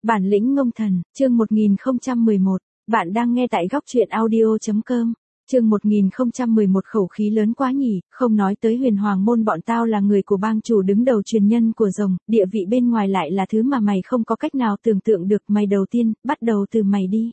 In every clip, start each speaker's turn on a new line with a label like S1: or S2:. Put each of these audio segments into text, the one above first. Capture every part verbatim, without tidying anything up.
S1: Bản lĩnh ngông thần, chương một nghìn không trăm mười một. Bạn đang nghe tại góc truyện audio chấm com. Chương một nghìn không trăm mười một khẩu khí lớn quá nhỉ, không nói tới Huyền Hoàng môn bọn tao là người của bang chủ đứng đầu truyền nhân của rồng, địa vị bên ngoài lại là thứ mà mày không có cách nào tưởng tượng được, mày đầu tiên, bắt đầu từ mày đi.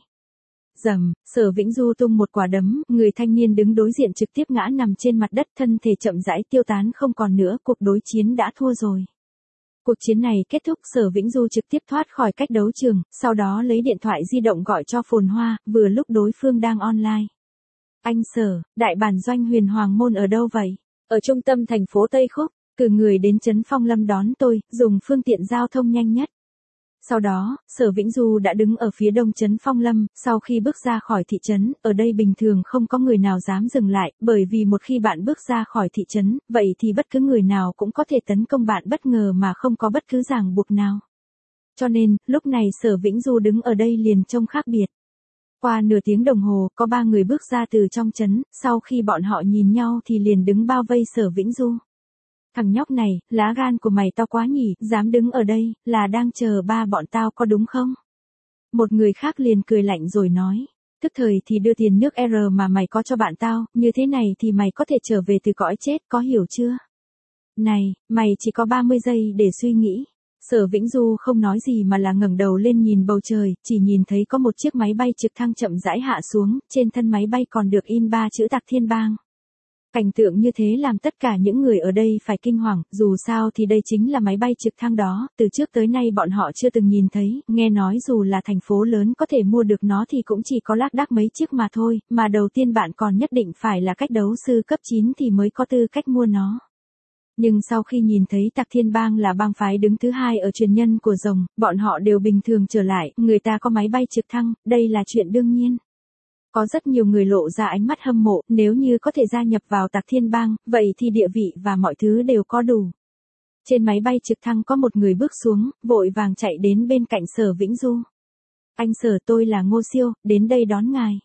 S1: Rầm, Sở Vĩnh Du tung một quả đấm, người thanh niên đứng đối diện trực tiếp ngã nằm trên mặt đất, thân thể chậm rãi tiêu tán không còn nữa, cuộc đối chiến đã thua rồi. Cuộc chiến này kết thúc, Sở Vĩnh Du trực tiếp thoát khỏi cách đấu trường, sau đó lấy điện thoại di động gọi cho Phồn Hoa, vừa lúc đối phương đang online. Anh Sở, đại bản doanh Huyền Hoàng môn ở đâu vậy? Ở trung tâm thành phố Tây Khúc, cử người đến trấn Phong Lâm đón tôi, dùng phương tiện giao thông nhanh nhất. Sau đó, Sở Vĩnh Du đã đứng ở phía đông trấn Phong Lâm, sau khi bước ra khỏi thị trấn, ở đây bình thường không có người nào dám dừng lại, bởi vì một khi bạn bước ra khỏi thị trấn, vậy thì bất cứ người nào cũng có thể tấn công bạn bất ngờ mà không có bất cứ ràng buộc nào. Cho nên, lúc này Sở Vĩnh Du đứng ở đây liền trông khác biệt. Qua nửa tiếng đồng hồ, có ba người bước ra từ trong trấn, sau khi bọn họ nhìn nhau thì liền đứng bao vây Sở Vĩnh Du. Thằng nhóc này, lá gan của mày to quá nhỉ, dám đứng ở đây, là đang chờ ba bọn tao có đúng không? Một người khác liền cười lạnh rồi nói, tức thời thì đưa tiền nước R mà mày có cho bạn tao, như thế này thì mày có thể trở về từ cõi chết, có hiểu chưa? Này, mày chỉ có ba mươi giây để suy nghĩ. Sở Vĩnh Du không nói gì mà là ngẩng đầu lên nhìn bầu trời, chỉ nhìn thấy có một chiếc máy bay trực thăng chậm rãi hạ xuống, trên thân máy bay còn được in ba chữ Tạc Thiên Bang. Cảnh tượng như thế làm tất cả những người ở đây phải kinh hoàng, dù sao thì đây chính là máy bay trực thăng đó, từ trước tới nay bọn họ chưa từng nhìn thấy, nghe nói dù là thành phố lớn có thể mua được nó thì cũng chỉ có lác đác mấy chiếc mà thôi, mà đầu tiên bạn còn nhất định phải là cách đấu sư cấp chín thì mới có tư cách mua nó. Nhưng sau khi nhìn thấy Tạc Thiên Bang là bang phái đứng thứ hai ở truyền nhân của rồng, bọn họ đều bình thường trở lại, người ta có máy bay trực thăng, đây là chuyện đương nhiên. Có rất nhiều người lộ ra ánh mắt hâm mộ, nếu như có thể gia nhập vào Tạc Thiên Bang, vậy thì địa vị và mọi thứ đều có đủ. Trên máy bay trực thăng có một người bước xuống, vội vàng chạy đến bên cạnh Sở Vĩnh Du. Anh Sở, tôi là Ngô Siêu, đến đây đón ngài.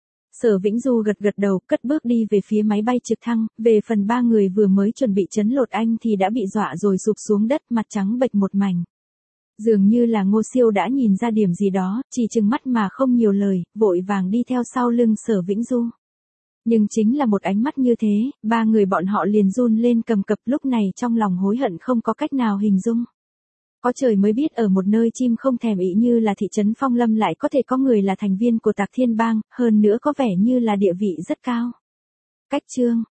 S1: Sở Vĩnh Du gật gật đầu, cất bước đi về phía máy bay trực thăng, về phần ba người vừa mới chuẩn bị trấn lột anh thì đã bị dọa rồi sụp xuống đất, mặt trắng bệch một mảnh. Dường như là Ngô Siêu đã nhìn ra điểm gì đó, chỉ trừng mắt mà không nhiều lời, vội vàng đi theo sau lưng Sở Vĩnh Du. Nhưng chính là một ánh mắt như thế, ba người bọn họ liền run lên cầm cập, lúc này trong lòng hối hận không có cách nào hình dung. Có trời mới biết ở một nơi chim không thèm ị như là thị trấn Phong Lâm lại có thể có người là thành viên của Tạc Thiên Bang, hơn nữa có vẻ như là địa vị rất cao. Cách chương,